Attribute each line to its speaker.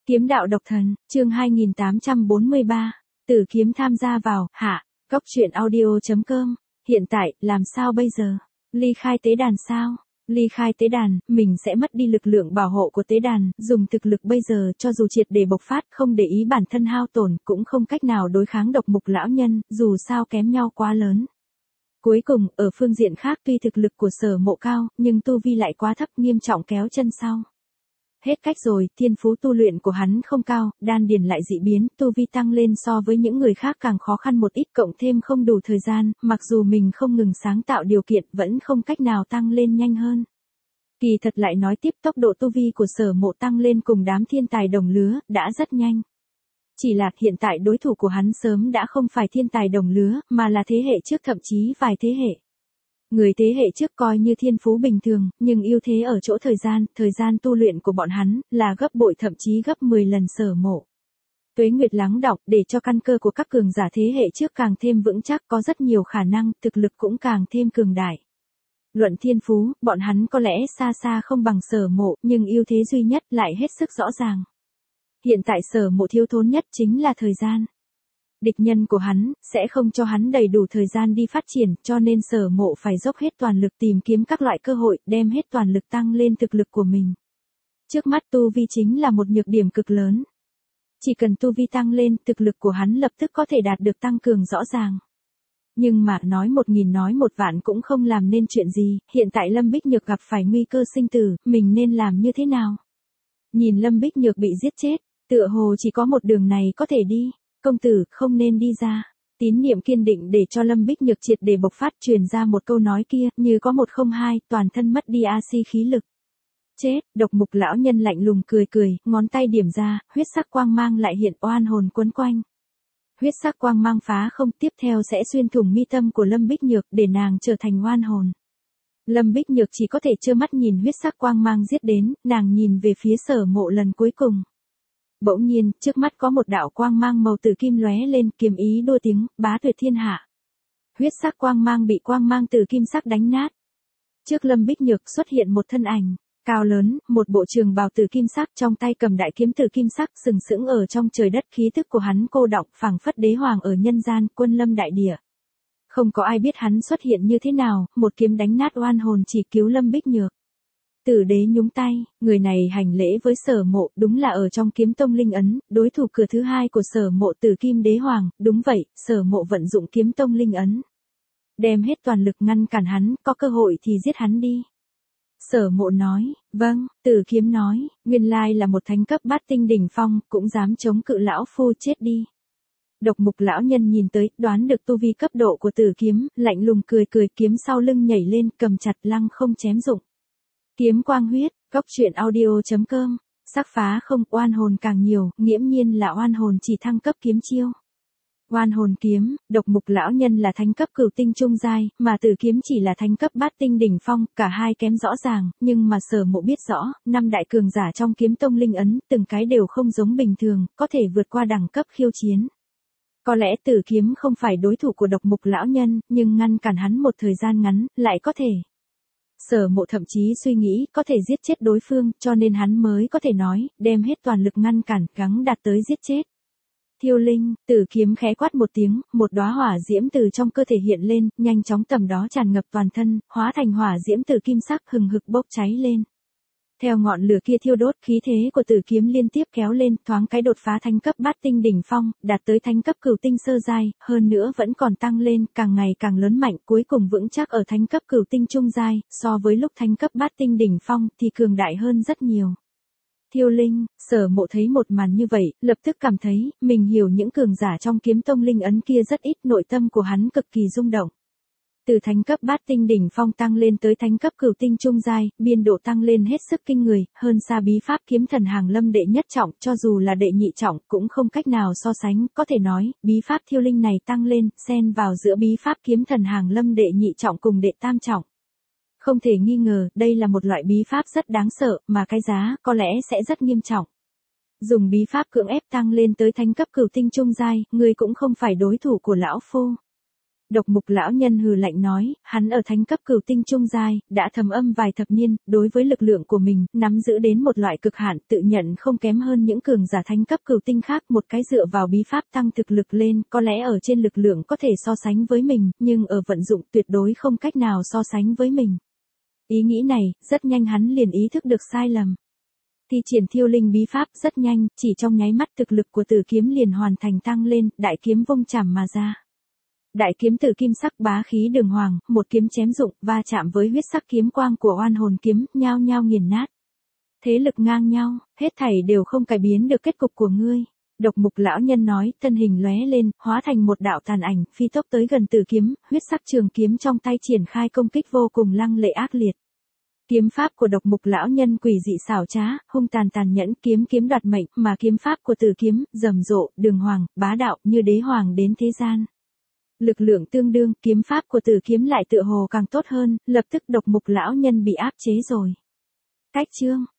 Speaker 1: Kiếm đạo độc thần, chương 2843, Tử Kiếm tham gia vào, hạ, Cóc truyện audio.com, hiện tại, làm sao bây giờ? Ly khai tế đàn sao? Ly khai tế đàn, mình sẽ mất đi lực lượng bảo hộ của tế đàn, dùng thực lực bây giờ cho dù triệt để bộc phát không để ý bản thân hao tổn cũng không cách nào đối kháng độc mục lão nhân, dù sao kém nhau quá lớn. Cuối cùng, ở phương diện khác tuy thực lực của Sở Mộ cao, nhưng tu vi lại quá thấp nghiêm trọng kéo chân sau. Hết cách rồi, thiên phú tu luyện của hắn không cao, đan điền lại dị biến, tu vi tăng lên so với những người khác càng khó khăn một ít cộng thêm không đủ thời gian, mặc dù mình không ngừng sáng tạo điều kiện vẫn không cách nào tăng lên nhanh hơn. Kỳ thật lại nói tiếp tốc độ tu vi của Sở Mộ tăng lên cùng đám thiên tài đồng lứa, đã rất nhanh. Chỉ là hiện tại đối thủ của hắn sớm đã không phải thiên tài đồng lứa, mà là thế hệ trước thậm chí vài thế hệ. Người thế hệ trước coi như thiên phú bình thường, nhưng ưu thế ở chỗ thời gian tu luyện của bọn hắn, là gấp bội thậm chí gấp 10 lần Sở Mộ. Tuế nguyệt lắng đọng, để cho căn cơ của các cường giả thế hệ trước càng thêm vững chắc có rất nhiều khả năng, thực lực cũng càng thêm cường đại. Luận thiên phú, bọn hắn có lẽ xa xa không bằng Sở Mộ, nhưng ưu thế duy nhất lại hết sức rõ ràng. Hiện tại Sở Mộ thiếu thốn nhất chính là thời gian. Địch nhân của hắn, sẽ không cho hắn đầy đủ thời gian đi phát triển, cho nên Sở Mộ phải dốc hết toàn lực tìm kiếm các loại cơ hội, đem hết toàn lực tăng lên thực lực của mình. Trước mắt tu vi chính là một nhược điểm cực lớn. Chỉ cần tu vi tăng lên, thực lực của hắn lập tức có thể đạt được tăng cường rõ ràng. Nhưng mà nói 1000 nói 1 vạn cũng không làm nên chuyện gì, hiện tại Lâm Bích Nhược gặp phải nguy cơ sinh tử, mình nên làm như thế nào? Nhìn Lâm Bích Nhược bị giết chết, tựa hồ chỉ có một đường này có thể đi. Công tử, không nên đi ra. Tín niệm kiên định để cho Lâm Bích Nhược triệt để bộc phát truyền ra một câu nói kia, như có 102, toàn thân mất đi AC khí lực. Chết, độc mục lão nhân lạnh lùng cười cười, ngón tay điểm ra, huyết sắc quang mang lại hiện oan hồn quấn quanh. Huyết sắc quang mang phá không, tiếp theo sẽ xuyên thủng mi tâm của Lâm Bích Nhược để nàng trở thành oan hồn. Lâm Bích Nhược chỉ có thể trơ mắt nhìn huyết sắc quang mang giết đến, nàng nhìn về phía Sở Mộ lần cuối cùng. Bỗng nhiên, trước mắt có một đạo quang mang màu tử kim lóe lên, kiếm ý đua tiếng, bá tuyệt thiên hạ. Huyết sắc quang mang bị quang mang tử kim sắc đánh nát. Trước Lâm Bích Nhược xuất hiện một thân ảnh, cao lớn, một bộ trường bào tử kim sắc, trong tay cầm đại kiếm tử kim sắc sừng sững ở trong trời đất, khí tức của hắn cô đọng, phảng phất đế hoàng ở nhân gian, quân lâm đại địa. Không có ai biết hắn xuất hiện như thế nào, một kiếm đánh nát oan hồn chỉ cứu Lâm Bích Nhược. Tử đế nhúng tay, người này hành lễ với Sở Mộ, đúng là ở trong kiếm tông linh ấn, đối thủ cửa thứ hai của Sở Mộ Tử Kim Đế Hoàng, đúng vậy, Sở Mộ vận dụng kiếm tông linh ấn. Đem hết toàn lực ngăn cản hắn, có cơ hội thì giết hắn đi. Sở Mộ nói, vâng, Tử Kiếm nói, nguyên lai là một thánh cấp bát tinh đỉnh phong, cũng dám chống cự lão phu chết đi. Độc mục lão nhân nhìn tới, đoán được tu vi cấp độ của Tử Kiếm, lạnh lùng cười cười, kiếm sau lưng nhảy lên, cầm chặt lăng không chém dụng. Kiếm quang huyết, Cóc truyện audio.com, sắc phá không, oan hồn càng nhiều, nghiễm nhiên là oan hồn chỉ thăng cấp kiếm chiêu. Oan hồn kiếm, độc mục lão nhân là thánh cấp cửu tinh trung giai, mà Tử Kiếm chỉ là thánh cấp bát tinh đỉnh phong, cả hai kém rõ ràng, nhưng mà Sở Mộ biết rõ, 5 đại cường giả trong kiếm tông linh ấn, từng cái đều không giống bình thường, có thể vượt qua đẳng cấp khiêu chiến. Có lẽ Tử Kiếm không phải đối thủ của độc mục lão nhân, nhưng ngăn cản hắn một thời gian ngắn, lại có thể. Sở Mộ thậm chí suy nghĩ có thể giết chết đối phương, cho nên hắn mới có thể nói, đem hết toàn lực ngăn cản, gắng đạt tới giết chết. Thiêu linh, Tử Kiếm khẽ quát một tiếng, một đóa hỏa diễm từ trong cơ thể hiện lên, nhanh chóng tầm đó tràn ngập toàn thân, hóa thành hỏa diễm tử kim sắc hừng hực bốc cháy lên. Theo ngọn lửa kia thiêu đốt, khí thế của Tử Kiếm liên tiếp kéo lên, thoáng cái đột phá thánh cấp bát tinh đỉnh phong, đạt tới thánh cấp cửu tinh sơ giai, hơn nữa vẫn còn tăng lên, càng ngày càng lớn mạnh, cuối cùng vững chắc ở thánh cấp cửu tinh trung giai, so với lúc thánh cấp bát tinh đỉnh phong thì cường đại hơn rất nhiều. Thiêu linh, Sở Mộ thấy một màn như vậy, lập tức cảm thấy, mình hiểu những cường giả trong kiếm tông linh ấn kia rất ít, nội tâm của hắn cực kỳ rung động. Từ thánh cấp bát tinh đỉnh phong tăng lên tới thánh cấp cửu tinh trung giai, biên độ tăng lên hết sức kinh người, hơn xa bí pháp kiếm thần hàng lâm đệ nhất trọng, cho dù là đệ nhị trọng cũng không cách nào so sánh, có thể nói, bí pháp thiêu linh này tăng lên, xen vào giữa bí pháp kiếm thần hàng lâm đệ nhị trọng cùng đệ tam trọng. Không thể nghi ngờ, đây là một loại bí pháp rất đáng sợ, mà cái giá có lẽ sẽ rất nghiêm trọng. Dùng bí pháp cưỡng ép tăng lên tới thánh cấp cửu tinh trung giai, người cũng không phải đối thủ của lão phu. Độc mục lão nhân hừ lạnh nói, hắn ở thánh cấp cửu tinh trung giai, đã thầm âm vài thập niên, đối với lực lượng của mình, nắm giữ đến một loại cực hạn, tự nhận không kém hơn những cường giả thánh cấp cửu tinh khác, một cái dựa vào bí pháp tăng thực lực lên, có lẽ ở trên lực lượng có thể so sánh với mình, nhưng ở vận dụng tuyệt đối không cách nào so sánh với mình. Ý nghĩ này, rất nhanh hắn liền ý thức được sai lầm. Thi triển Thiêu Linh bí pháp rất nhanh, chỉ trong nháy mắt thực lực của Tử kiếm liền hoàn thành tăng lên, đại kiếm vung chảm mà ra. Đại kiếm tử kim sắc bá khí đường hoàng, một kiếm chém dụng, va chạm với huyết sắc kiếm quang của oan hồn kiếm, nhao nhao nghiền nát. Thế lực ngang nhau, hết thảy đều không cải biến được kết cục của ngươi. Độc mục lão nhân nói, thân hình lóe lên, hóa thành một đạo tàn ảnh, phi tốc tới gần Tử kiếm, huyết sắc trường kiếm trong tay triển khai công kích vô cùng lăng lệ ác liệt. Kiếm pháp của độc mục lão nhân quỷ dị xảo trá, hung tàn tàn nhẫn, kiếm đoạt mệnh, mà kiếm pháp của Tử kiếm, rầm rộ, đường hoàng, bá đạo, như đế hoàng đến thế gian. Lực lượng tương đương, kiếm pháp của Tử kiếm lại tựa hồ càng tốt hơn, lập tức độc mục lão nhân bị áp chế rồi. Cách chương